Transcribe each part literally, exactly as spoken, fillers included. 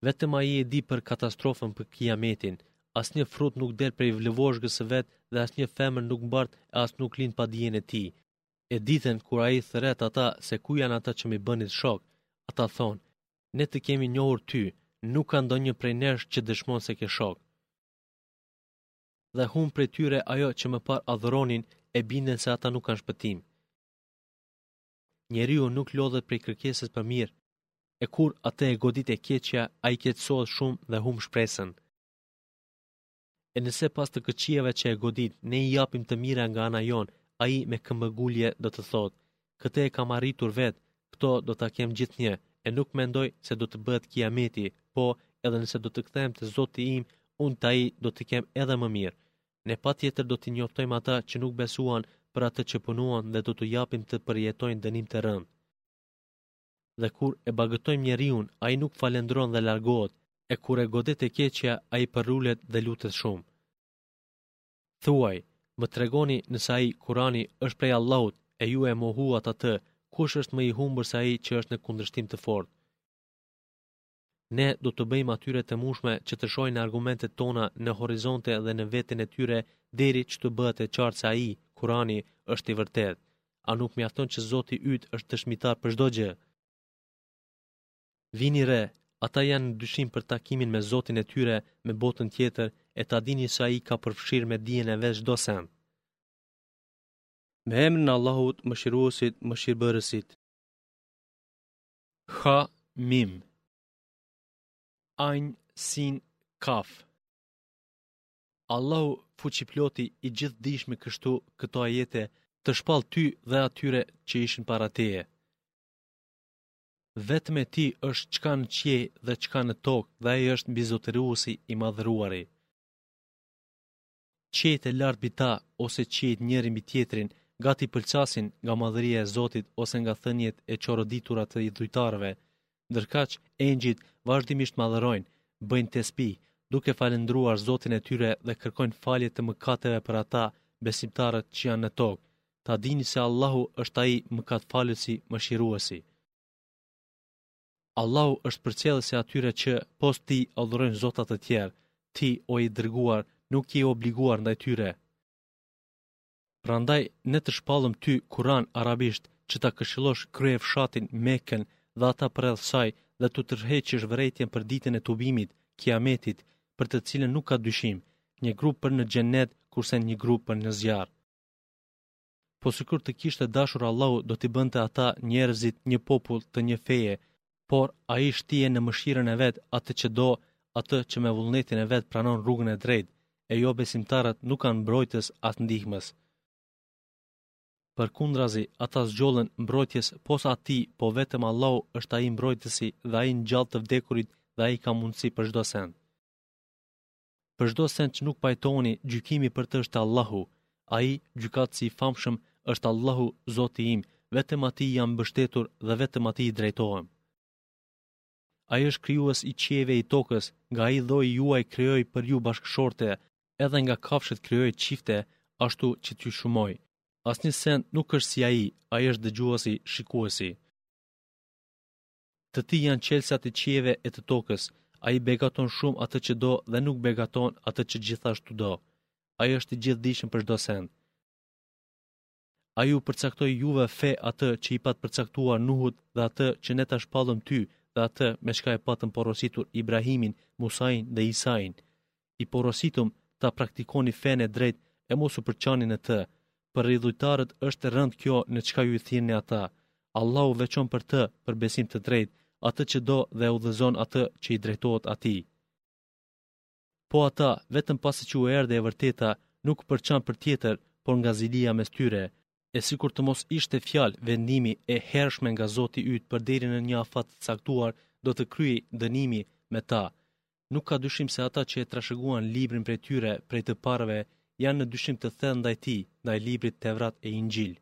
Vetëm ai e di për katastrofën për kiametin. Asnjë frut nuk del prej vlevozhgës së vet dhe asnjë femër nuk mbart e as nuk lind pa dijen e tij. E ditën kur ai thret ata se ku janë ata që më bënit shok, ata thonë: "Ne të kemi njohur ty, nuk ka ndonjë prej nesh që dëshmon se ke shok." Dhe hum prej tyre ajo që më par adhuronin e binden se ata nuk kanë shpëtim. Njeriu nuk lodhet prej kërkesës për mirë, e kur atë e godit e keqja, ai keqësohet shumë dhe hum shpresën. E nëse pas të këqijave që e godit, ne i japim të mira nga ana jon, ai me këmbëgulje do të thotë: "Këtë e kam arritur vet, këto do ta kem gjithnjë", e nuk mendoj se do të bëhet kiameti, po edhe nëse do të kthehem te Zoti im, unë te ai do të kem edhe më mirë. Ne patjetër do t'i njoftojmë ata që nuk besuan për atë që punuan dhe do t'u japim të përjetojnë dënim të rënd. Dhe kur e bagëtojmë njeriun, ai nuk falendron dhe largohet, e kur e godet e keqja, ai përrulet dhe lutet shumë. Thuaj, më tregoni nëse ai Kurani është prej Allahut e ju e mohuat atë, kush është më i humbur se ai që është në kundërshtim të fortë? Ne do të bëjmë atyre të mushme që të shohin argumentet tona në horizonte dhe në veten e tyre deri që të bëhet e qartë se ai, Kurani, është i vërtet. A nuk mjafton që Zoti yt është dëshmitar për çdo gjë? Vini re, ata janë në dyshim për takimin me Zotin e tyre, me botën tjetër, e ta dini se ai ka përfshirë me dijen e vet çdo send. Me emrin e Allahut, Mëshiruesit, Mëshirbërësit. Ha Mim. Ain Sin Kaf. Allahu fuqiploti i gjithdijshëm kështu këto ajete të shpall ty dhe atyre që ishin para teje. Vetëm e ti është çka në qiell dhe çka në tokë dhe ai është mbizotëruesi i madhëruari. Qiejt e lartë mbi ta ose qiejt njëri mbi tjetrin gati pëlqasin nga madhëria e Zotit ose nga thënjet e qoroditura të idhujtarëve, ndërkaq engjëjt vazhdimisht madhërojnë, bëjnë tesbih, duke falendruar Zotin e tyre dhe kërkojnë falje të mëkateve për ata besimtarët që janë në tokë. Ta dini se Allahu është ai mëkatfalësi, mëshiruesi. Allahu është përcjellësi atyre që pos ti adhurojnë zotat të tjerë, ti o i dërguar nuk je obliguar ndaj tyre. Prandaj ne të shpallëm ty Kur'an arabisht që ta këshillosh krye fshatin Mekën dhe ata përreth saj dhe tu tërheqësh vërejtjen për ditën e tubimit, kiametit, për të cilën nuk ka dyshim, një grup për në xhenet kurse një grup për në zjarr. Po sikur të kishte dashur Allahu do t'i bënte ata njerëzit një popull të një feje, por ai shtije në mëshirën e vet atë që do, atë që me vullnetin e vet pranon rrugën e drejtë, e jo besimtarët nuk kanë mbrojtës as ndihmës. Përkundrazi, ata zgjollën mbrojtjes pos atij, po vetëm Allahu është ai mbrojtësi dhe ai ngjall të vdekurit dhe ai ka mundësi për çdo send. Për çdo send që nuk pajtoheni, gjykimi për të është Allahu. Ai, gjykatësi i famshëm, është Allahu, Zoti im, vetëm atij jam mbështetur dhe vetëm atij i drejtohem. Ai është krijues i qiejve i tokës, nga ai lloji juaj krijoi për ju bashkëshorte, edhe nga kafshët krijoi çifte, ashtu që t'ju shumoj. Asnjë send nuk është si ai, ai është dëgjuesi, shikuesi. Të tij janë qelsat e qiejve e të tokës, ai begaton shumë atë që do dhe nuk begaton atë që gjithashtu do. Ai është i gjithdijshëm për çdo send. Ai u përcaktoi juve fe atë që i pat përcaktuar Nuhut dhe atë që ne ta shpallëm ty dhe atë me shka e patëm porositur Ibrahimin, Musain dhe Isain. I porositum ta praktikoni fen e drejt e mos u përçani në të. Për rridhujtarët është rënd kjo në çka ju i thirrni ata. Allahu veçon për të, për besim të drejt, atë që do dhe udhëzon atë që i drejtohet atij. Po ata, vetëm pasi që u erdhe e vërteta, nuk përçan për tjetër, por nga zilia mes tyre, e sikur të mos ishte fjalë vendimi e hershme nga Zoti yt për deri në një afat të caktuar, do të kryej dënimi me ta. Nuk ka dyshim se ata që e trashëguan librin prej tyre, prej të parëve, janë në dyshim të thellë ndaj tij, ndaj librit Tevrat e Injil.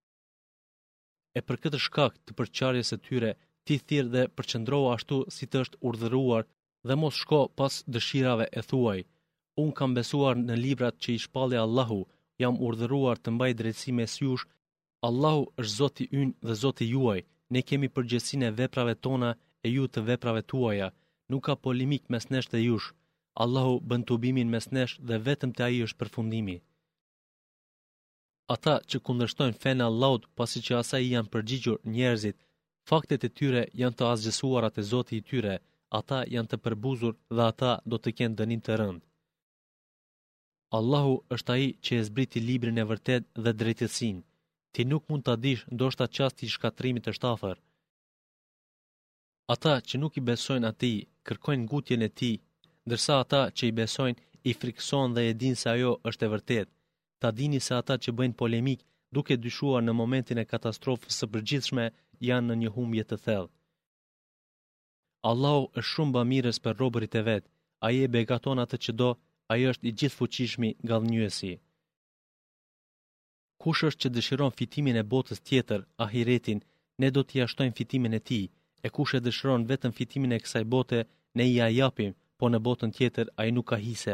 E për këtë shkak të përçarjes së tyre, ti thirr dhe përqendro ashtu si të është urdhëruar dhe mos shko pas dëshirave e thuaj. Unë kam besuar në librat që i shpalli Allahu, jam urdhëruar të mbaj drejtësi mes jush. Allahu është Zoti ynë dhe Zoti juaj. Ne kemi përgjegjësinë e veprave tona e ju të veprave tuaja. nuk ka polemik mes nesh dhe jush. Allahu bën tubimin mes nesh dhe vetëm te ai është përfundimi. Ata që kundërshtojnë fenë e Allahut pasi që asaj i janë përgjigjur njerëzit, faktet e tyre janë të asgjësuara te Zoti i tyre, ata janë të përbuzur dhe ata do të kenë dënim të rënd. Allahu është ai që e zbriti librin e vërtet dhe drejtësinë. Ti nuk mund ta dish ndoshta çasti i shkatrimit është afër. Ata që nuk i besojnë atij kërkojnë ngutjen e tij, ndërsa ata që i besojnë i frikësojnë dhe e dinë se ajo është e vërtetë. Ta dini se ata që bëjnë polemik duke dyshuar në momentin e katastrofës së përgjithshme janë në një humbje të thellë. Allahu është shumë bamirës për robërit e vet. Ai e begaton atë që do, ai është i gjithfuqishmi gallënjësi. Kush është që dëshiron fitimin e botës tjetër, ahiretin, ne do t'i jashtojmë fitimin e tij, e kush e dëshiron vetëm fitimin e kësaj bote, ne i ja japim, po në botën tjetër ai nuk ka hise.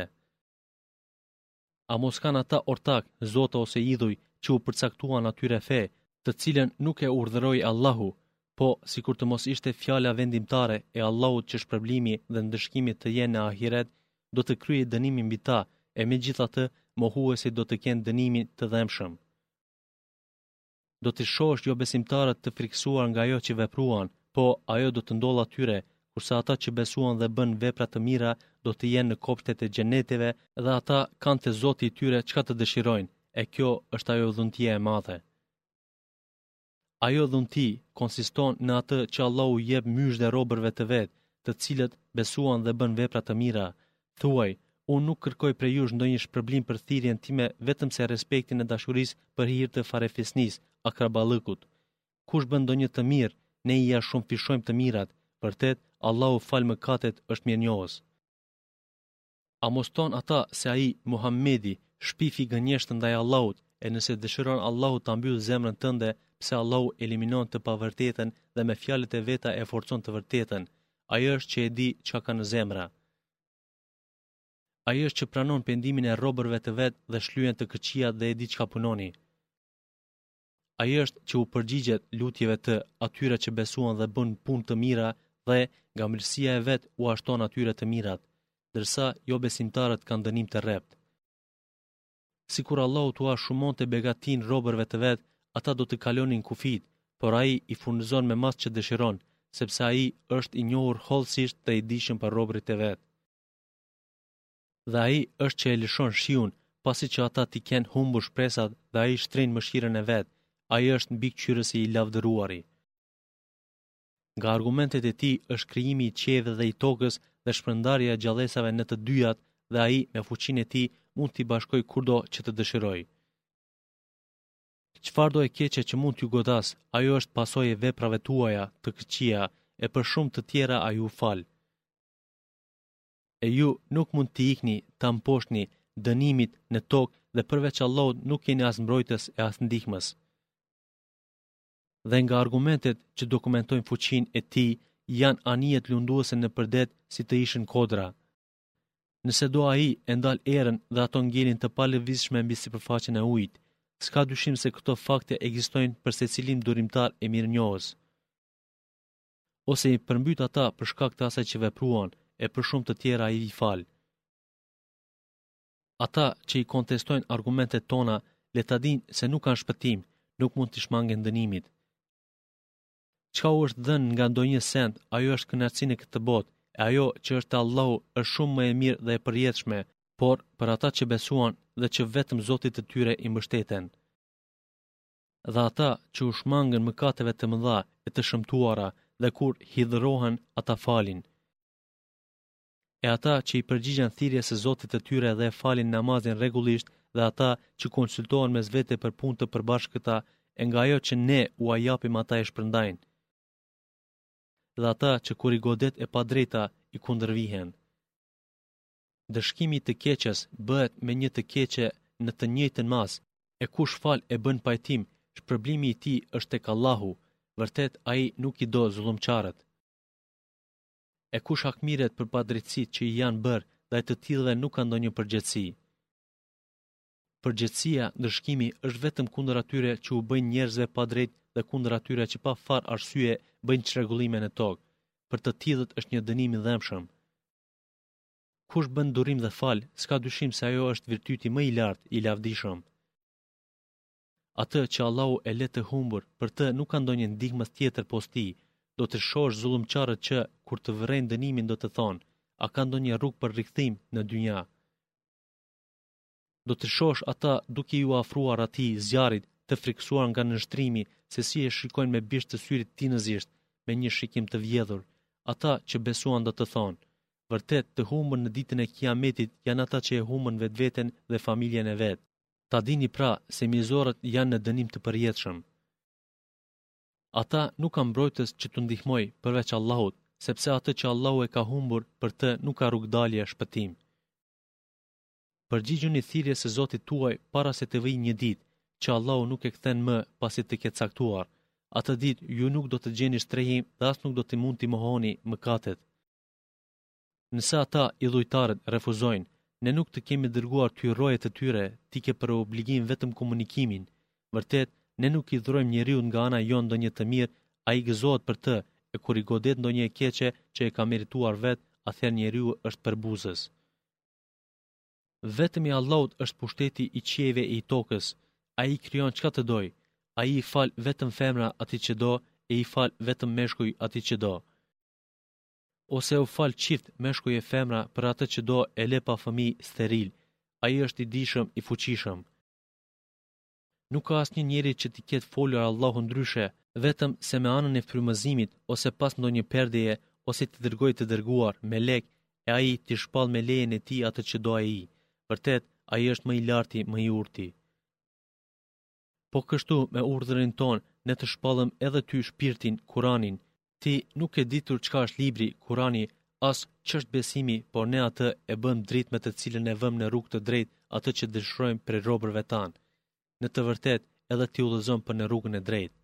A mos kanë ata ortak, zota ose idhuj, që u përcaktuan atyre fe, të cilën nuk e urdhëroi Allahu, po sikur të mos ishte fjala vendimtare e Allahut që shpërblimi dhe ndëshkimi të jenë në ahiret, do të kryejë dënimin mbi ta, e megjithatë mohuesit do të kenë dënimin të dhëmshëm. Do të shohësh jo besimtarët të friksuar nga ajo që vepruan, po ajo do të ndodhë atyre, kurse ata që besuan dhe bën vepra të mira do të jenë në kopshtet e xheneteve dhe ata kanë te Zoti i tyre çka të dëshirojnë, e kjo është ajo dhuntia e madhe. Ajo dhunti konsiston në atë që Allahu jep myshdhe robërve të vet, të cilët besuan dhe bën vepra të mira. Thuaj, unë nuk kërkoj prej jush ndonjë shpërblim për thirrjen time vetëm se respektin e dashurisë për hir të farefisnisë, akraballëkut. Kush bën ndonjë të mirë, ne i ja shumë fishojmë të mirat. Vërtet, Allahu fal mëkatet është mirënjohës. A mos ton ata se ai, Muhamedi, shpifi gënjesht ndaj Allahut, e nëse dëshiron Allahu ta mbyll zemrën tënde, pse Allahu eliminon të pavërtetën dhe me fjalët e veta e forcon të vërtetën. Ai është që e di çka ka në zemra. Ai është që pranon pendimin e robërve të vet dhe shlyen të këqija dhe e di çka punoni. Ai është që u përgjigjet lutjeve të atyre që besuan dhe bën punë të mira dhe nga mirësia e vet u ashton atyre të mirat, ndërsa jo besimtarët kanë dënim të rrept. Sikur Allahu t'ua shumonte begatin robërve të vet, ata do të kalonin kufit, por ai i furnizon me mas që dëshiron, sepse ai është i njohur hollësisht dhe i dijshëm për robërit e vet. Dhe ai është që e lëshon shiun, pasi që ata t'i kenë humbur shpresat dhe ai shtrin mëshirën e vet. Ai është mbikëqyrësi i lavdëruari. Nga argumentet e tij është krijimi i qiellit dhe i tokës dhe shpërndarja e gjallësave në të dyjat dhe ai me fuqinë e tij mund t'i bashkojë kurdo që të dëshirojë. Çfarëdo e keqe që mund t'ju godas, ajo është pasojë e veprave tuaja të këqija, e për shumë të tjera ai ju fal. E ju nuk mund t'i ikni, ta mposhtni dënimit në tokë dhe përveç Allahut nuk keni as mbrojtës e as ndihmës. Dhe nga argumentet që dokumentojnë fuqinë e tij janë anijet lunduese në përdet si të ishin kodra. Nëse do ai e ndal erën dhe ato ngelin të palëvizshme mbi sipërfaqen e ujit, s'ka dyshim se këto fakte ekzistojnë për secilin durimtar e mirënjohës. Ose i përmbyt ata për shkak të asaj që vepruan, e për shumë të tjera ai i fal. Ata që i kontestojnë argumentet tona, le ta dinë se nuk kanë shpëtim, nuk mund të shmangen dënimit. Çka u është dhënë nga ndonjë send, ajo është kënaqësi në këtë botë, e ajo që është te Allahu është shumë më e mirë dhe e përjetshme, por për ata që besuan dhe që vetëm Zotit të tyre i mbështeten. Dhe ata që u shmangën mëkateve të mëdha e të shëmtuara dhe kur hidhërohen ata falin. E ata që i përgjigjen thirrjes së Zotit të tyre dhe falin namazin rregullisht dhe ata që konsultohen mes vete për punë të përbashkëta e nga ajo që ne u japim ata e shpërndajnë. Dhe ata që kur i godet e padrejta i kundërvihen. Dëshkimi të keqes bëhet me një të keqe në të njëjtën mas, e kush fal e bën pajtim, shpërblimi i tij është tek Allahu, vërtet ai nuk i do zullumçarët. E kush hakmiret për padrejtësitë që i janë bërë, dhe të tillëve nuk ka ndonjë përgjegjësi. Përgjegjësia, dëshkimi është vetëm kundër atyre që u bëjnë njerëzve padrejt dhe kundër atyre që pa far arsye bëjnë çrregullime në tokë. për të tillët është një dënim i dhëmshëm. Kush bën durim dhe fal, s'ka dyshim se ajo është virtyti më i lartë i lavdishëm. Atë që Allahu e le të humbur, për të nuk ka ndonjë ndihmës tjetër pos ti. Do të shohësh zullumçarët që, kur të vërejnë dënimin, do të thonë, a ka ndonjë rrugë për rikthim në dynja? Do të shohësh ata duke ju afruar atij zjarrit, të friksuar nga nështrimi, se si e shikojnë me bisht të syrit tinëzisht, me një shikim të vjedhur. Ata që besuan do të thonë, vërtet të humbur në ditën e Kiametit janë ata që e humbën vetveten dhe familjen e vet. Ta dini pra se mizorët janë në dënim të përjetshëm. Ata nuk kanë mbrojtës që të ndihmoj përveç Allahut, sepse atë që Allahu e ka humbur për të nuk ka rrugdalje shpëtim. Përgjigjuni thirrjes së Zotit tuaj para se të vijë një ditë që Allahu nuk e kthen më pasi të ketë caktuar. Atë ditë ju nuk do të gjeni shtrehim dhe as nuk do të mund t'i mohoni mëkatet. Nëse ata illujtarët refuzojnë, ne nuk të kemi dërguar ty rojet të tyre, ti ke për obligim vetëm komunikimin. Vërtet, ne nuk i dhurojmë njeriu nga ana jon ndonjë të mirë, ai gëzohet për të, e kur i godet ndonjë e keqe që e ka merituar vet, atëherë njeriu është përbuzës. Vetëm i Allahut është pushteti i qiejve e i tokës. Ai i krijon çka të doj. Ai i fal vetëm femra atij që do, e i fal vetëm meshkuj atij që do. Ose u fal çift meshkuj e femra për atë që do, e le pa fëmijë steril. Ai është i dijshëm, i fuqishëm. Nuk ka asnjë njeri që t'i ketë folur Allahu ndryshe, vetëm se me anën e frymëzimit ose pas ndonjë perdeje, ose t'i dërgoj të dërguar melek, e ai t'i shpall me lejen e tij atë që do ai. Vërtet, ai është më i larti, më i urti. Po kështu me urdhërin ton, ne të shpallëm edhe ty shpirtin, Kuranin. Ti nuk e ditur çka është libri, Kurani, as ç'është besimi, por ne atë e bëm dritë me të cilën e vëm në rrugë të drejtë atë që dëshirojmë prej robërve tan. Në të vërtet, edhe ti udhëzon për në rrugën e drejtë.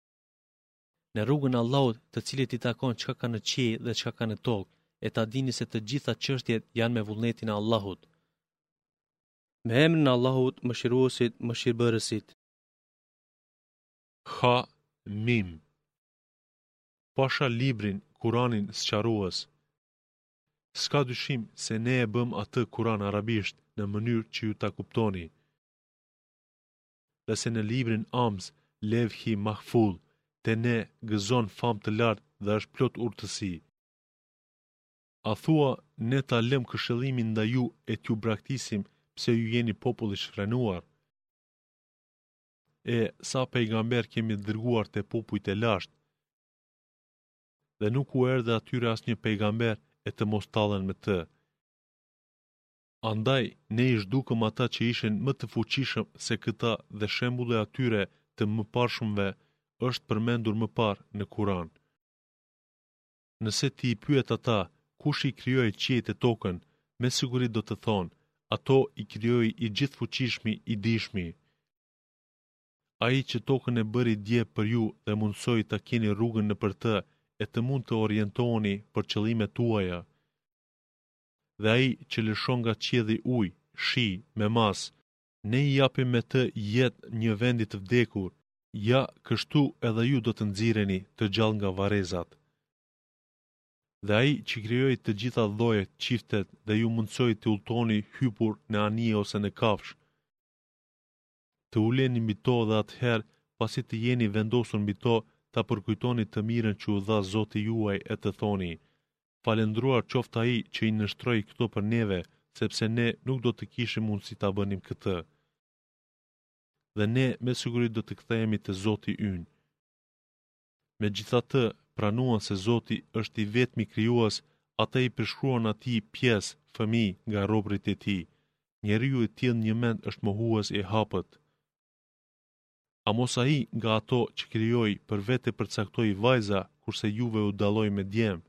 Në rrugën e Allahut, të cilit i takon çka ka në qiell dhe çka ka në tokë, e ta dini se të gjitha çështjet janë me vullnetin e Allahut. Me emrin e Allahut, Mëshiruesit, Mëshirbërësit. Ha Mim. Pasha librin, Kuranin sqarues. S'ka dyshim se ne e bëm atë Kuran arabisht në mënyrë që ju ta kuptoni. Dhe se në librin Amz, Levhi Mahfuz, te ne gëzon fam të lartë dhe është plot urtësi. A thua, ne ta lëm këshillimin ndaj ju e t'ju braktisim pse ju jeni popull i shfrenuar? E sa pejgamber kemi dërguar te popujt e lashtë, dhe nuk u erdhe atyre asnjë pejgamber e të mos tallen me të. Andaj, ne i zhdukëm ata që ishin më të fuqishëm se këta dhe shembulli atyre të mëparshmëve është përmendur më parë në Kuran. Nëse ti i pyet ata, kush i krijoi qiejt e tokën, me siguri do të thonë, ato i krijoi i gjithfuqishmi, i dijshmi. Ai që tokën e bëri dje për ju dhe mundsoi ta keni rrugën nëpër të, e të mund të orientoheni për qëllimet tuaja. Dhe ai që lëshon nga qielli ujë, shi, me mas, ne i japim me të jetë një vendi të vdekur, ja kështu edhe ju do të nxirreni të gjallë nga varrezat. Dhe ai që krijoi të gjitha llojet, çiftet dhe ju mundsoi të udhtoni hypur në anije ose në kafsh, të uleni mbi to dhe atëherë, pasi të jeni vendosur mbi to, ta përkujtoni të mirën që u dha Zoti juaj e të thoni, falendruar qoftë ai që i nështroi këto për neve, sepse ne nuk do të kishim mundësi ta bënim këtë. Dhe ne me siguri do të kthehemi te Zoti ynë. Megjithatë, pranuan se Zoti është i vetmi krijues, ata i përshkruan atij pjesë, fëmijë nga robërit e tij. Njeriu i tillë një mend është mohues i hapët. A mos ai nga ato që krijoi për vete përcaktoi vajza, kurse juve u dalloi me djem?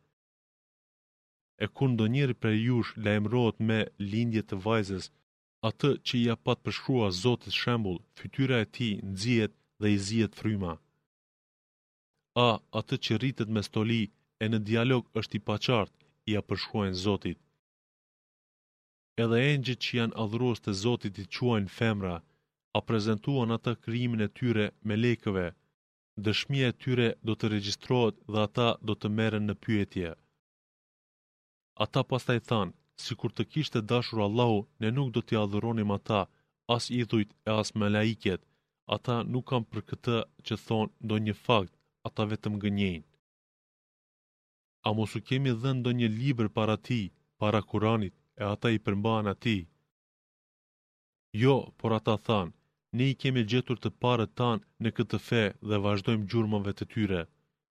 E kur ndonjëri prej jush lajmërohet me lindje të vajzës, atë që ja pat përshkruar Zoti shembull, fytyra e tij nxihet dhe i zihet fryma. A atë që rritet me stoli e në dialog është i paqartë, ja përshkruajnë Zotit. Edhe engjëjt që janë adhurues të Zotit i quajnë femra, a prezantuan ata krijimin e tyre me lekëve, dëshmia e tyre do të regjistrohet dhe ata do të merren në pyetje. Ata pastaj thanë, sikur të kishte dashur Allahu, ne nuk do t'i adhuronim ata, as idhujt e as melaiket. Ata nuk kanë për këtë që thonë ndonjë fakt, ata vetëm gënjejnë. A mos u kemi dhënë ndonjë libër para ti, para Kuranit, e ata i përmbahen atij? Jo, por ata thanë, ne i kemi gjetur të parët tanë në këtë fe dhe vazhdojmë gjurmëve të tyre.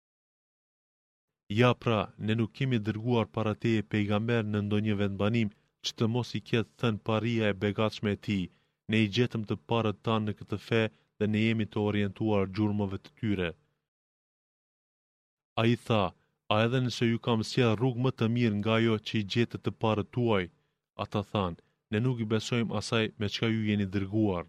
Ja pra, ne nuk kemi dërguar para teje pejgamber në ndonjë vendbanim që të mos i ketë thënë paria e begatshme e tij. Ne i gjetëm të parët tanë në këtë fe dhe ne jemi të orientuar gjurmëve të tyre. A i tha, a edhe nëse ju kam sjell rrugë më të mirë nga ajo që i gjetët të parët tuaj? Ata thanë, ne nuk i besojmë asaj me çka ju jeni dërguar.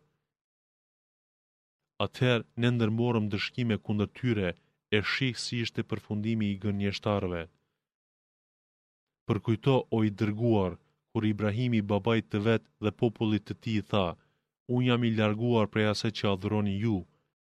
Atëherë ne ndërmorëm dëshkime kundër tyre, e shih si ishte përfundimi i gënjeshtarëve. Përkujto o i dërguar, kur Ibrahimi babait të vet dhe popullit të tij tha, unë jam i larguar prej asaj që adhuroni ju.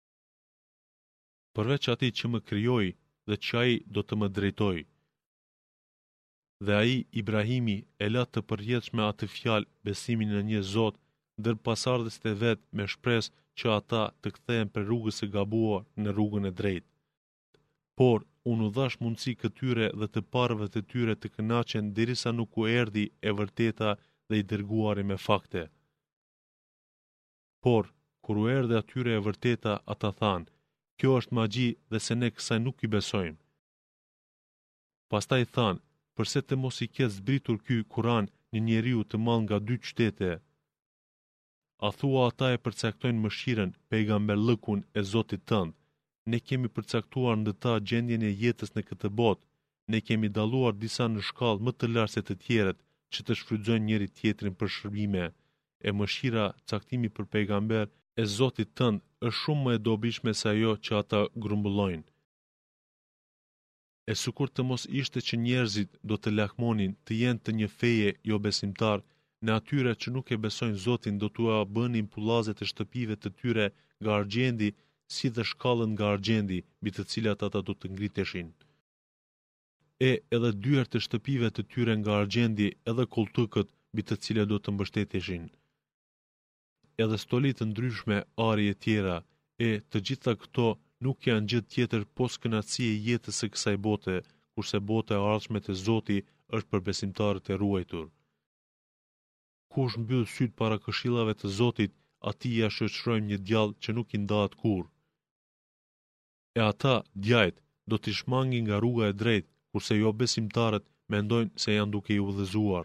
Përveç atij që më krijoi dhe që ai do të më drejtoj. Dhe ai, Ibrahimi, e la të përjetshme atë fjalë besimin në një Zot, ndër pasardhësit e vet me shpresë që ata të kthehen për rrugës së gabuar në rrugën e drejtë. Por, unë u dhash mundësi këtyre dhe të parëve të tyre të kënaqen derisa nuk u erdhi e vërteta dhe i dërguari me fakte. Por, kur u erdhi atyre e vërteta, ata thanë, kjo është magji dhe se ne kësaj nuk i besojmë. Pastaj thanë, përse të mos i ketë zbritur ky Kur'an një njeriu të marrë nga dy qytete? A thua ata e përcaktojnë mëshirën, pejgamberllëkun e Zotit tënd? Ne kemi përcaktuar ndëta gjendjen e jetës në këtë botë, ne kemi dalluar disa në shkallë më të lartë se të tjerët, që të shfrytëzojnë njëri tjetrin për shërbime, e mëshira, caktimi për pejgamber e Zotit tënd është shumë më e dobishme se ajo që ata grumbullojnë. E sikur të mos ishte që njerëzit do të lakmonin të jenë të një feje jo besimtar, në atyre që nuk e besojnë Zotin do t'ua bënin pullazet e shtëpive të tyre nga argjendi, si dhe shkallën nga argjendi, mbi të cilat ata do të ngriteshin. E edhe dyert të shtëpive të tyre nga argjendi, edhe koltukët mbi të cilat do të mbështeteshin. Edhe stolit të ndryshme, ari e tjera, e të gjitha këto nuk janë gjë tjetër pos kënaqësi e jetës së kësaj bote, kurse bota e ardhshme te Zoti është për besimtarët e ruajtur. Kush mbyll syt para këshillave të Zotit, atij ja shoqërojmë një djallë që nuk i ndahet kurrë. E ata, djajt, do t'i shmangin nga rruga e drejtë, kurse jo besimtarët mendojnë se janë duke i udhëzuar.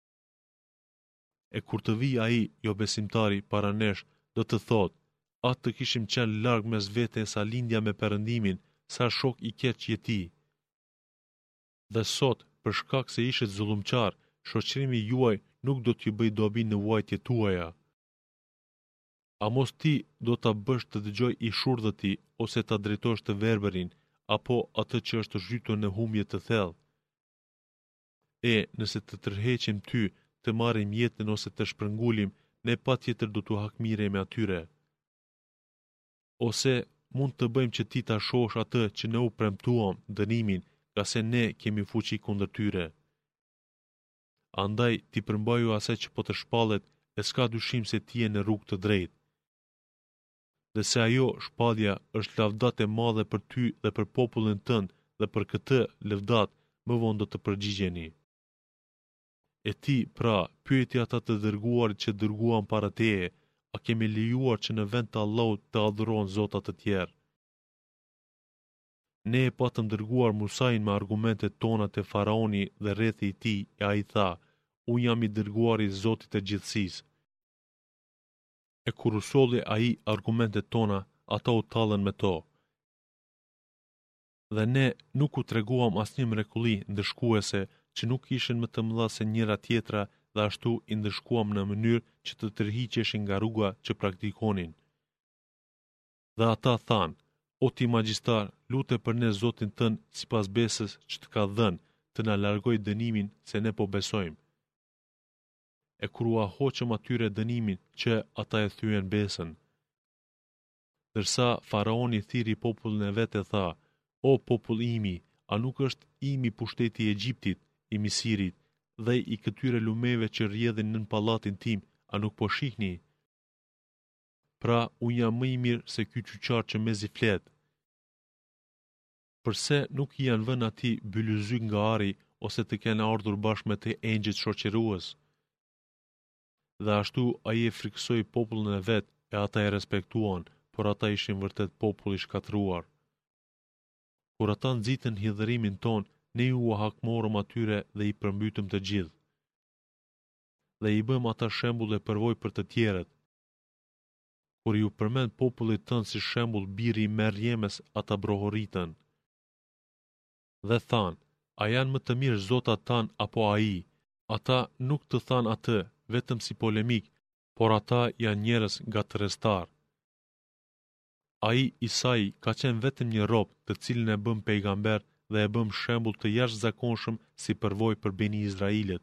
E kur të vijë ai, jo besimtari, para nesh, do të thotë, atë të kishim qenë larg mes vete sa lindja me Perëndimin, sa shok i keq je ti. Dhe sot, për shkak se ishet zullumqar, shoqërimi juaj nuk do t'ju bëj dobi në vuajtjet tuaja. A mos ti do ta bësh të dëgjoj i shurdhëti ose ta drejtosh të verbërin, apo atë që është zhytur në humbje të thellë? E, nëse të tërheqim ty, të marrim jetën ose të shpërngulim, ne patjetër do t'u hakmiremi atyre. Ose mund të bëjmë që ti ta shohësh atë që ne u premtuam, dënimin, ka se ne kemi fuqi kundër tyre. Andaj ti përmbaju asaj që po të shpallet, e s'ka dyshim se ti je në rrugë të drejtë. Dhe se ajo shpallja është lavdat e madhe për ty dhe për popullin tënd, dhe për këtë lavdat më vonë do të përgjigjeni. E ti, pra, pyeti ata të dërguarit që dërguan para teje, a kemi lejuar që në vend të Allahut të adhurohen zota të tjerë? Ne e patëm dërguar Musain me argumentet tona te faraoni dhe rrethi i tij, e ai tha, unë jam i dërguari i Zotit të gjithësisë. E kur u solli ai argumentet tona, ata u tallën me to. Dhe ne nuk u treguam asnjë mrekulli ndëshkuese që nuk ishin më të mëdha se njëra tjetra, dhe ashtu i ndëshkuam në mënyrë që të tërhiqeshin nga rruga që praktikonin. Dhe ata thanë, o ti magjistar, lute për ne Zotin tënd sipas besës që të ka dhënë, të na largoj dënimin se ne po besojmë. E kur u ahoqëm atyre dënimin që ata e thyen besën. Dërsa faraoni thiri popullin e vet e tha: "O popull imi, a nuk është imi pushteti i Egjiptit, i Misirit, dhe i këtyre lumeve që rrjedhin nën pallatin tim, a nuk po shihni? Pra, unë jam më i mirë se ky qyqar që mezi flet. Përse nuk i janë vënë ati bylyzyk nga ari, ose të kenë ardhur bashkë me të engjëjt shoqërues?" Dhe ashtu ai e friksoi popullin e vet, e ata e respektuan, por ata ishin vërtet popull i shkatëruar. Kur ata nxitën hidhërimin ton, ne u hakmorëm atyre dhe i përmbytëm të gjithë. Dhe i bëm ata shembull e përvoj për të tjerët. Kur ju përmend popullit tënd si shembull biri i Merjemes, ata brohoritën. Dhe than: "A janë më të mirë zotat tan apo ai?" Ata nuk të than atë vetëm si polemik, por ata janë njerëz gatërestar. Ai Isai ka qenë vetëm një rob, të cilin e bëm pejgamber dhe e bëm shembull të jashtëzakonshëm si përvojë për Beni Izraelit.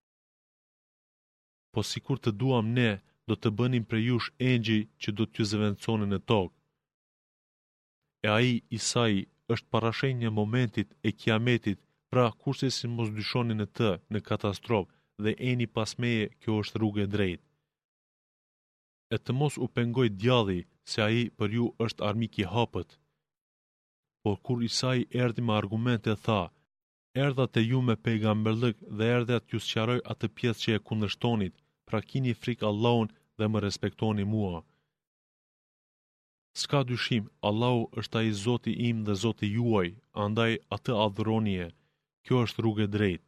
Po sikur të duam ne, do të bënim prej jush engjëj që do t'ju zëvendësonin në tokë. E ai Isai është parashenjë e momentit e kiametit, pra kurse si mos dyshoni në të, në katastrofë, dhe eni pas meje, kjo është rrugë e drejtë. E të mos u pengoj djalli, se ai për ju është armik i hapët. Por kur Isai erdhi me argumente tha: "Erdha te ju me pejgamberllëk dhe erdha t'ju sqaroj atë pjesë që e kundërshtonit, pra kini frikë Allahun dhe më respektoni mua. S'ka dyshim, Allahu është ai Zoti im dhe Zoti juaj, andaj atë adhuronie. Kjo është rrugë e drejtë."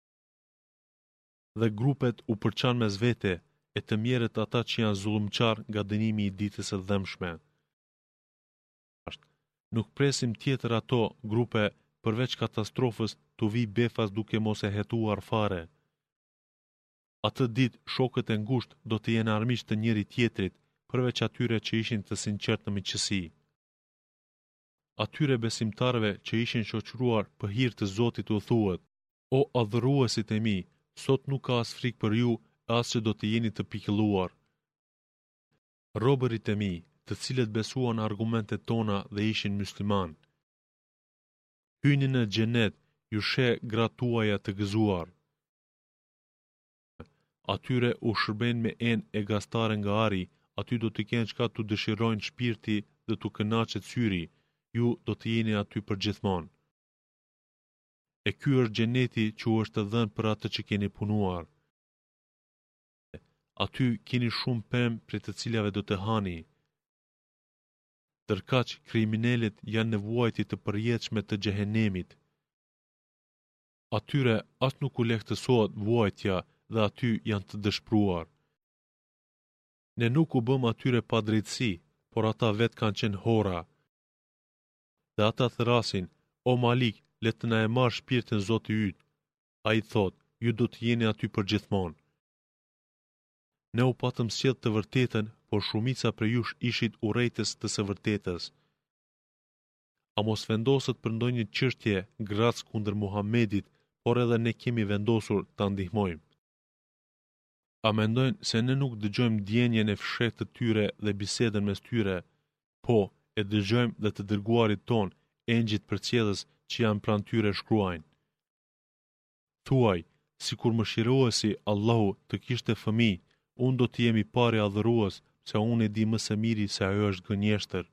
Dhe grupet u përçan mes vete, e të mjerët ata që janë zullumqar nga dënimi i ditës së dëmshme. Nuk presim tjetër ato grupe përveç katastrofës të vi befas duke mos e hetuar fare. Atë ditë shokët e ngushtë do të jenë armiqtë të njëri tjetrit, përveç atyre që ishin të sinqertë në miqësi. Atyre besimtarëve që ishin shoqëruar për hir të Zotit u thuhet: "O adhuruesit e mi, sot nuk ka as frikë për ju, as që do të jeni të pikëlluar. Robërit e mi, të cilët besuan argumentet tona dhe ishin musliman. Hyni në xhenet, ju she gratë tuaja të gëzuar. Atyre u shërben me enë e gastare nga ari, aty do të kenë çka të dëshirojnë shpirti dhe të kënaqet syri, ju do të jeni aty për gjithmonë. E ky është xheneti që u është dhënë për atë që keni punuar. Aty keni shumë pemë prej të cilave do të hani. Tërkaq kriminalet janë në vuajtje të përjetshme të xhehenemit. Atyre as nuk u lehtësohet vuajtja dhe aty janë të dëshpëruar. Ne nuk u bëm atyre pa drejtësi, por ata vetë kanë qenë hora. Dhe ata thrasin: "O Malik, le të na e marr shpirtin Zoti yt." Ai thot: "Ju do të jeni aty për gjithmonë." Ne u patëm sjell të vërtetën, por shumica prej jush ishit urrejtës të së vërtetës. A mos vendoset për ndonjë çështje grac kundër Muhamedit, por edhe ne kemi vendosur ta ndihmojmë. A mendojnë se ne nuk dëgjojmë ndjenjen e fshehtë të tyre dhe bisedën mes tyre? Po, e dëgjojmë dhe të dërguarit ton, engjëjt përcjellës që janë pranë tyre shkruajnë. Thuaj, sikur mëshiruesi Allahu të kishte fëmijë, unë do të jemi pari adhurues, se unë e di më së miri se ajo është gënjeshtër.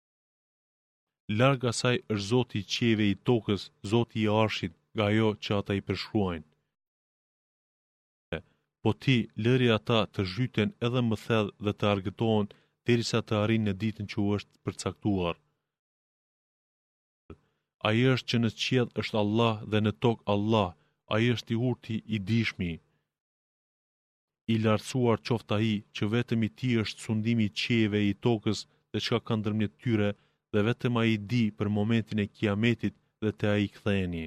Larg asaj është Zoti i qiejve i tokës, Zoti i arshit, nga ajo që ata i përshkruajnë. Po ti lëri ata të zhyten edhe më thellë dhe të argëtohen derisa të arrijnë në ditën që u është përcaktuar. Ai është që në qiell është Allah dhe në tokë Allah, ai është i urti i dishmi. I lartësuar qoftë ai që vetëm i tij është sundimi i qiejve i tokës dhe çka ka ndërmjet tyre, dhe vetëm ai di për momentin e kiametit dhe te ai ktheheni.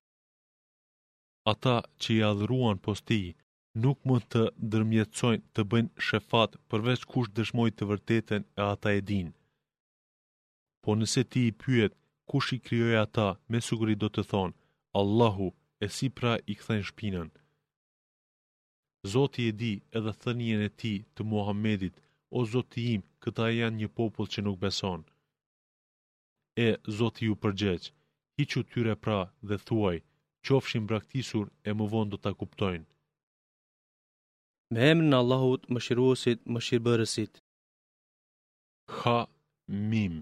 Ata që i adhuruan posti nuk mund të ndërmjetësojnë të bëjnë shefat përveç kush dëshmoj të vërtetën e ata e din. Po nëse ti i pyet kush i krijoi ata, me siguri do të thonë Allahu, e si pra i kthejnë shpinën. Zoti e di edhe thënien e tij të Muhamedit: o Zoti im, këta janë një popull që nuk beson. E Zoti ju përgjegj, hiqu tyre pra dhe thuaj, qofshin braktisur e më vonë do ta kuptojnë. Me emrin e Allahut, Mëshiruesit, Mëshirbërësit. Ha Mim.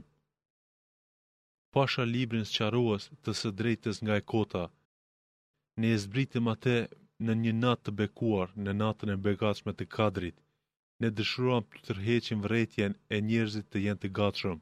Pasha librin sqarues të së drejtës nga e kota. Ne e zbritëm atë në një natë të bekuar, në natën e begatshme të Kadrit. Ne dëshiruam të tërheqim vërejtjen e njerëzit të jenë të gatshëm.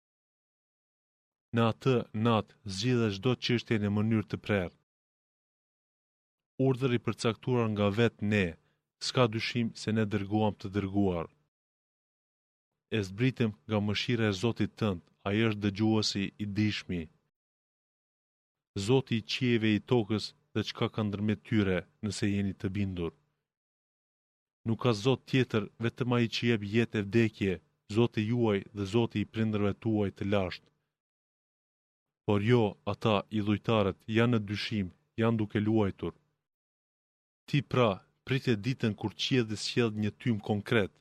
Në atë natë zgjidhej çdo çështje në mënyrë të prerë. Urdhri i përcaktuar nga vetë ne, s'ka dyshim se ne dërguam të dërguar. E zbritëm nga mëshira e Zotit tënd, ai është dëgjuesi i dijshmi. Zoti i qiejve i tokës dhe çka ka ndërmjet tyre, nëse jeni të bindur. Nuk ka Zot tjetër vetëm ai që jep jetë e vdekje, Zoti juaj dhe Zoti i prindërve tuaj të lashtë. Por jo, ata idhujtarët janë në dyshim, janë duke luajtur. Ti pra, pritet ditën kur qielli sjell një tym konkret.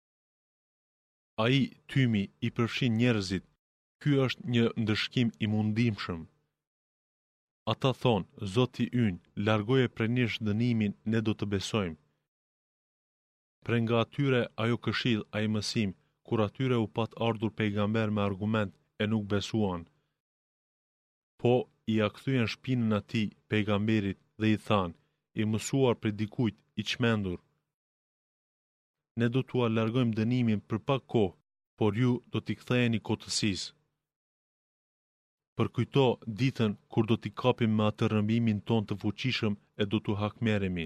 Ai tymi i përfshin njerëzit, ky është një ndëshkim i mundimshëm. Ata thonë, Zoti ynë, largoje prej nesh dënimin, ne do të besojmë. Pre nga atyre ajo këshill, ai mësim, kur atyre u pat ardhur pejgamber me argument e nuk besuan. Po i akthyen shpinën atij pejgamberit dhe i than, i mësuar për dikujt i çmendur. Ne do t'ua largojmë dënimin për pak kohë, por ju do t'i ktheheni kotësisë. Përkujto ditën kur do t'i kapim me atë rrëmbimin ton të fuqishëm e do t'u hakmerremi.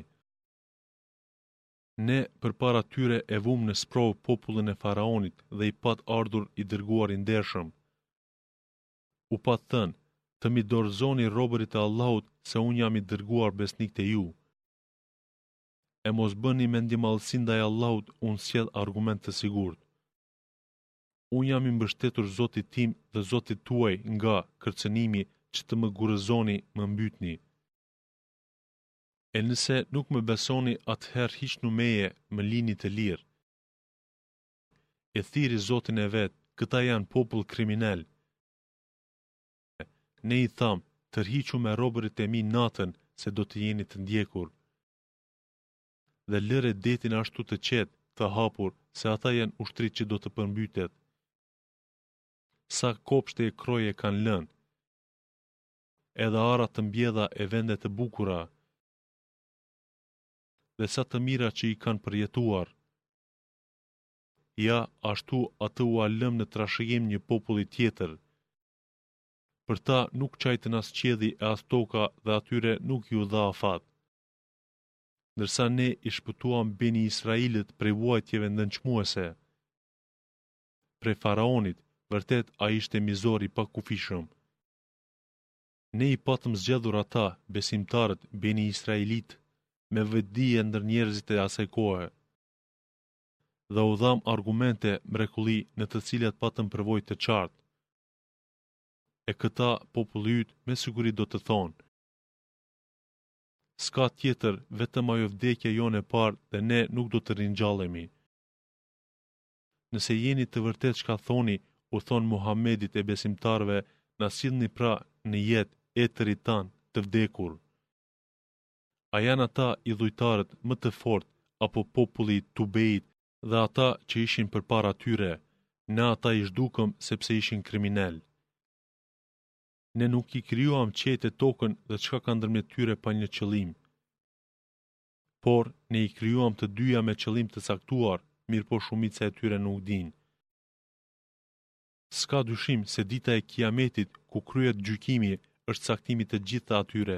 Ne përpara tyre e vum në sprovë popullin e faraonit dhe i pat ardhur i dërguar i ndershëm. U pat thënë, të mi dorëzoni robërit e Allahut se unë jam i dërguar besnik të ju. E mos bëni mendimallësi ndaj Allahut, unë sjell argument të sigurt. Unë jam i mbështetur Zotit tim dhe Zotit tuaj nga kërcënimi që të më gurëzoni më mbytni. E nëse nuk më besoni, atëherë hiqnu meje, më lini të lirë. E thiri Zotin e vetë, këta janë popull kriminal. Ne i tham, tërhiqu me robërit e mi natën, se do të jeni të ndjekur. Dhe lëre detin ashtu të qetë, të hapur, se ata janë ushtri që do të përmbytet. Sa kopshte e kroje kanë lënë, edhe ara të mbjedha e vende të bukura, dhe sa të mira që i kanë përjetuar. Ja, ashtu atë u alëm në trashëgim një populli tjetër. Për ta nuk qajtën as qielli e as toka dhe atyre nuk ju dha afat. Ndërsa ne i shpëtuam beni Israilit prej vuajtjeve ndënçmuese. Prej faraonit, vërtet a ishte mizor i pakufishëm. Ne i patëm zgjedhur ata, besimtarët, beni Israilit, me vetdije ndër njerëzit e asaj kohe. Dhe u dham argumente mrekulli në të cilat patëm përvojë të qartë. E këta populli yt me siguri do të thonë: s'ka tjetër vetëm ajo vdekja jone e parë dhe ne nuk do të ringjallemi. Nëse jeni të vërtet çka thoni, u thon Muhamedit e besimtarve, na sillni pra në jetë etërit tan të vdekur. A janë ata idhujtarët më të fortë apo populli i Tubeit dhe ata që ishin përpara tyre? Ne ata i zhdukëm sepse ishin kriminal. Ne nuk i krijuam qejtë e tokën dhe çka ka ndërmjet tyre pa një qëllim. Por ne i krijuam të dyja me qëllim të caktuar, mirë po shumica e tyre nuk dinë. S'ka dyshim se dita e Kiametit, ku kryhet gjykimi, është caktimi të gjitha atyre.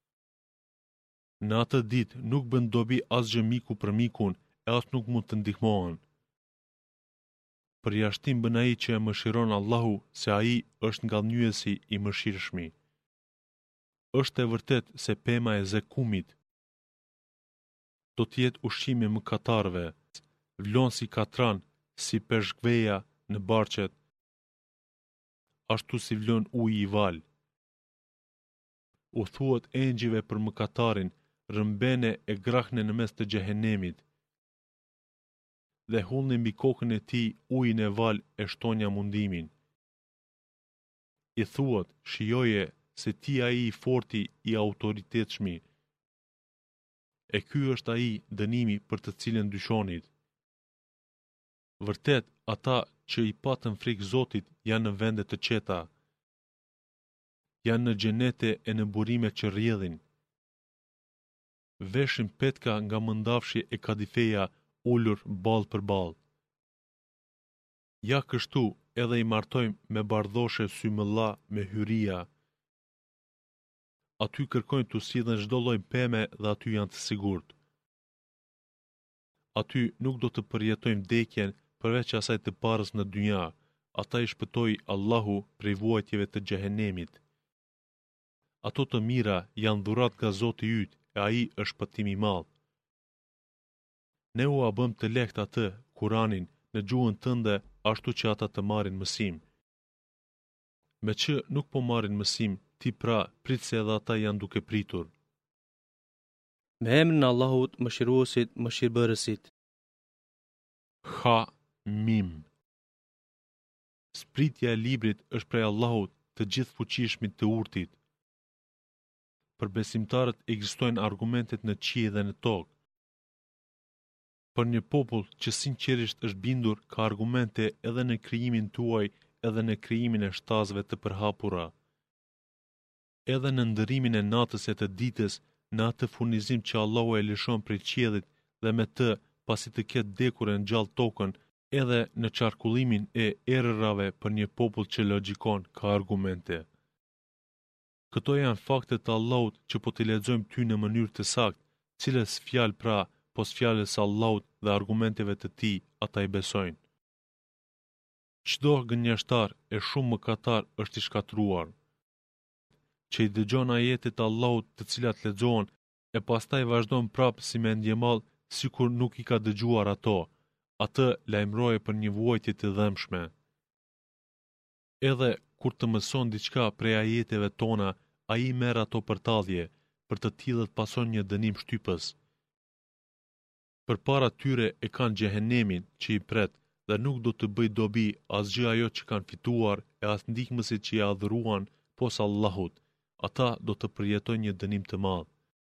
Në atë ditë nuk bën dobi asgjë miku për mikun, e as nuk mund të ndihmohen. Përjashtim bën ai që e mëshiron Allahu, se ai është ngallënyesi i mëshirshmi. Është e vërtet se pema e zekumit do të jetë ushqimi i mëkatarëve, vlon si katran, si peshkveja në barqet, ashtu si vlon uji i val. U thuhet engjive për mëkatarin, rëmbene e grahne në mes të xhehenemit. dhe hullni mbi kokën e tij ujin e val e shtonja mundimin. I thuat, shijoje se ti ai i forti i autoritetshmi. E ky është ai dënimi për të cilën dyshonit. Vërtet, ata që i patën frikë Zotit janë në vende të qeta. Janë në xhenete e në burime që rrjedhin. Veshin petka nga mëndafshi e kadifeja ullur ball për ball. Ja kështu edhe i martojmë me bardhoshe symëlla me hyria. Aty kërkojnë të sillen çdo lloj peme dhe aty janë të sigurt. Aty nuk do të përjetojnë vdekjen përveç asaj të parës në dynja. Ata i shpëtoi Allahu prej vuajtjeve të xhehenemit. Ato të mira janë dhurat nga Zoti yt, e ai është shpëtimi i madh. Ne u a bëm të lehtë atë, Kuranin, në gjuhën tënde, ashtu që ata të marrin mësim. Me që nuk po marrin mësim, ti pra prit se edhe ata janë duke pritur. Me emrin e Allahut, Mëshiruesit, Mëshirbërësit. Ha Mim. Spritja e librit është prej Allahut, të gjithë fuqishmit të urtit. Për besimtarët ekzistojnë argumentet në qiell dhe në tokë. Për një popull që sinqerisht është bindur, ka argumente edhe në krijimin tuaj, edhe në krijimin e shtazëve të përhapura. Edhe në ndërimin e natës e të ditës, në atë furnizim që Allahu e lëshon prej qiellit dhe me të, pasi të ketë dekur e ngjall tokën, edhe në qarkullimin e errërave për një popull që logjikon ka argumente. Këto janë faktet të Allahut që po t'i lexojmë ty në mënyrë të saktë, cilës fjalë pra, pos fjalës së Allahut dhe argumenteve të tij, ata i besojnë. Çdo gënjeshtar e shumë mëkatar është i shkatruar, që i dëgjon ajetet e Allahut të cilat lexohen e pastaj vazhdon prapë si me ndjemall, sikur nuk i ka dëgjuar ato, atë lajmëroje për një vuajtje të dëmshme. Edhe kur të mëson diçka prej ajeteve tona, ai merr ato për tallje, për të tillët pason një dënim shtypës. Përpara tyre e kanë xhehenemin që i pret dhe nuk do të bëj dobi asgjë ajo që kanë fituar e as ndihmësit që i adhuruan pos Allahut. Ata do të përjetojnë një dënim të madh.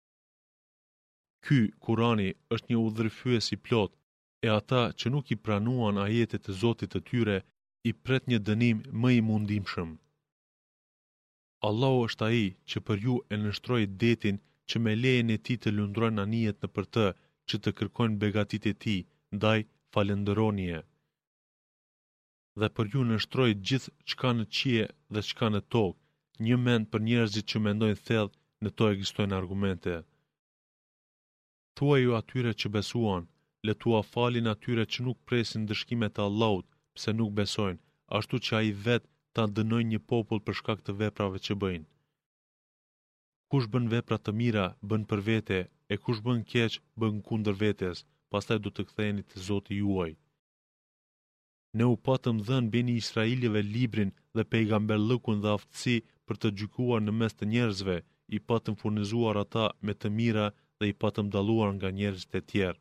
Ky Kurani është një udhërfyes i plot, e ata që nuk i pranuan ajetet e Zotit të tyre i pret një dënim më i mundimshëm. Allahu është ai që për ju e nështroi detin që me lejen e tij të lundrojnë anijet në për të, që të kërkojnë begatit e tij, ndaj falënderonie. Dhe për ju nështroi gjithë çka në qiell dhe çka në tokë, një mend për njerëzit që mendojnë thellë, në to ekzistojnë argumente. Thuaj ju atyre që besuan, le t'ua falin atyre që nuk presin dëshkimet e Allahut, pse nuk besojnë, ashtu që ai vetë ta dënojnë një popull për shkak të veprave që bëjnë. Kush bën vepra të mira, bën për vete, e kush bën keq, bën kundër vetes, pastaj do të ktheheni te Zoti juaj. Ne u patëm dhënë beni Israilive librin dhe pejgamberllëkun dhe aftësi për të gjykuar në mes të njerëzve, i patëm furnizuar ata me të mira dhe i patëm dalluar nga njerëzit e tjerë.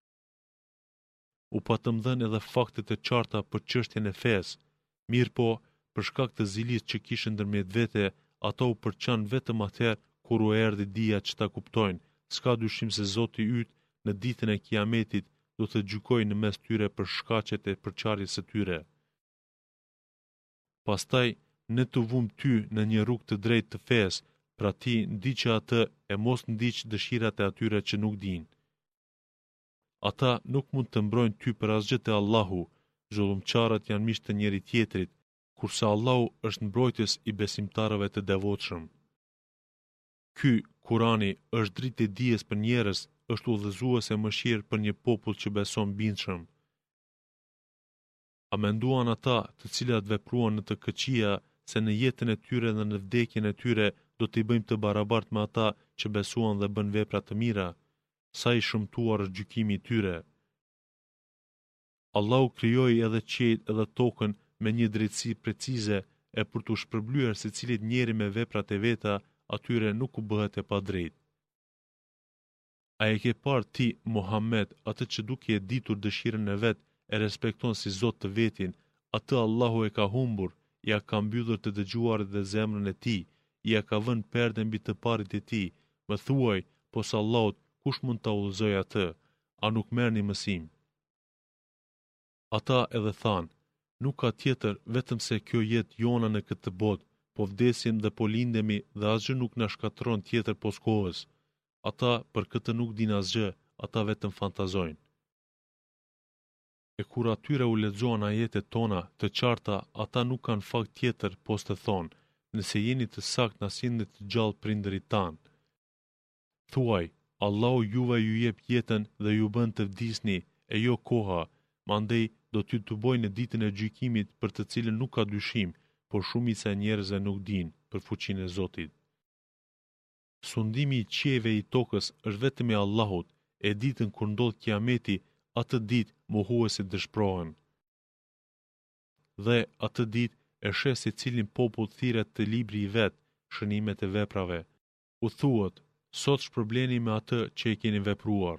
U patëm dhënë edhe faktet e qarta për çështjen e fesë, mirë po, për shkak të zilisë që kishën ndërmjet vete, ato u përçan vetëm atëherë kur u erdhi dija që ta kuptojnë, s'ka dyshim se Zoti yt në ditën e Kiametit do të gjykojë në mes tyre për shkaqet e përçarjes së tyre. Pastaj ne të vum ty në një rrugë të drejtë të fesë, pra ti ndiqë atë e mos ndiq dëshirat e atyre që nuk dinë. Ata nuk mund të mbrojnë ty për asgjë te Allahu, zhullumçarët janë miq të njëri tjetrit, kurse Allahu është mbrojtës i besimtarëve të devotshëm. Ky Kurani është dritë e dijes për njerëz, është udhëzuese mëshirë për një popull që beson bindshëm. A menduan ata, të cilat vepruan në të këqija, se në jetën e tyre dhe në vdekjen e tyre do t'i bëjmë të barabartë me ata që besuan dhe bën vepra të mira, sa i shëmtuar është gjykimi i tyre. Allahu krijoi edhe qiejt edhe tokën me një drejtësi precize, e për t'u shpërblyer secilit njeri me veprat e veta, atyre nuk u bëhet e padrejtë. A e ke parë ti, Muhammed, atë që duke e ditur dëshirën e vet, e respekton si Zot të vetin, atë Allahu e ka humbur, ja ka mbyllur të dëgjuarit dhe zemrën e tij, ja ka vënë perden mbi të parit e tij. Më thuaj, pos Allahut, kush mund ta udhëzoj atë? A nuk merrni mësim? Ata edhe thanë, nuk ka tjetër vetëm se kjo jetë jona në këtë botë, po vdesim dhe po lindemi dhe asgjë nuk na shkatërron tjetër pos kohës. Ata për këtë nuk din asgjë, ata vetëm fantazojnë. E kur atyre u lexoan ajetet tona të qarta, ata nuk kanë fakt tjetër pos të thonë, nëse jeni të sakt na sillni të gjallë prindërit tanë. Thuaj, Allahu juve ju jep jetën dhe ju bën të vdisni, e jo koha, mandej do t'ju të boj në ditën e gjykimit për të cilën nuk ka dyshim, por shumica e njerëzve nuk dinë për fuqinë e Zotit. Sundimi i qiejve i tokës është vetëm i Allahut, e ditën kur ndodh kiameti, atë ditë mohuesit dëshpërohen. Dhe atë ditë e sheh se cilin popull thirret te libri i vet, shënimet e veprave. U thuhet, sot shpërbleni me atë që e keni vepruar.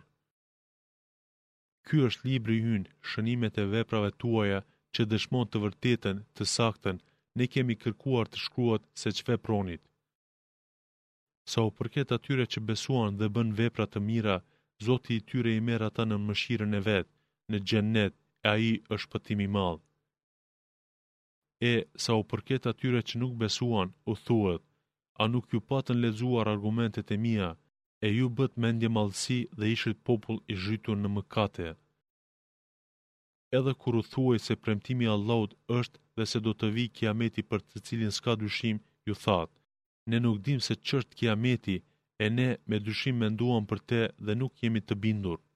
Ky është libri ynë, shënimet e veprave tuaja që dëshmon të vërtetën, të saktën, ne kemi kërkuar të shkruat se ç'vepronit. Sa u përket atyre që besuan dhe bën vepra të mira, Zoti i tyre i merr ata në mëshirën e vet, në xhennet, e ai është shpëtimi i madh. E sa u përket atyre që nuk besuan, u thuhet, a nuk ju patën lexuar argumentet e mia, e ju bët mendje mallësi dhe ishit popull i zhytur në mëkate. Edhe kur u thuaj se premtimi i Allahut është dhe se do të vijë kiameti për të cilin s'ka dyshim, ju thatë, ne nuk dim se ç'është kiameti, e ne me dyshim menduam për te dhe nuk jemi të bindur.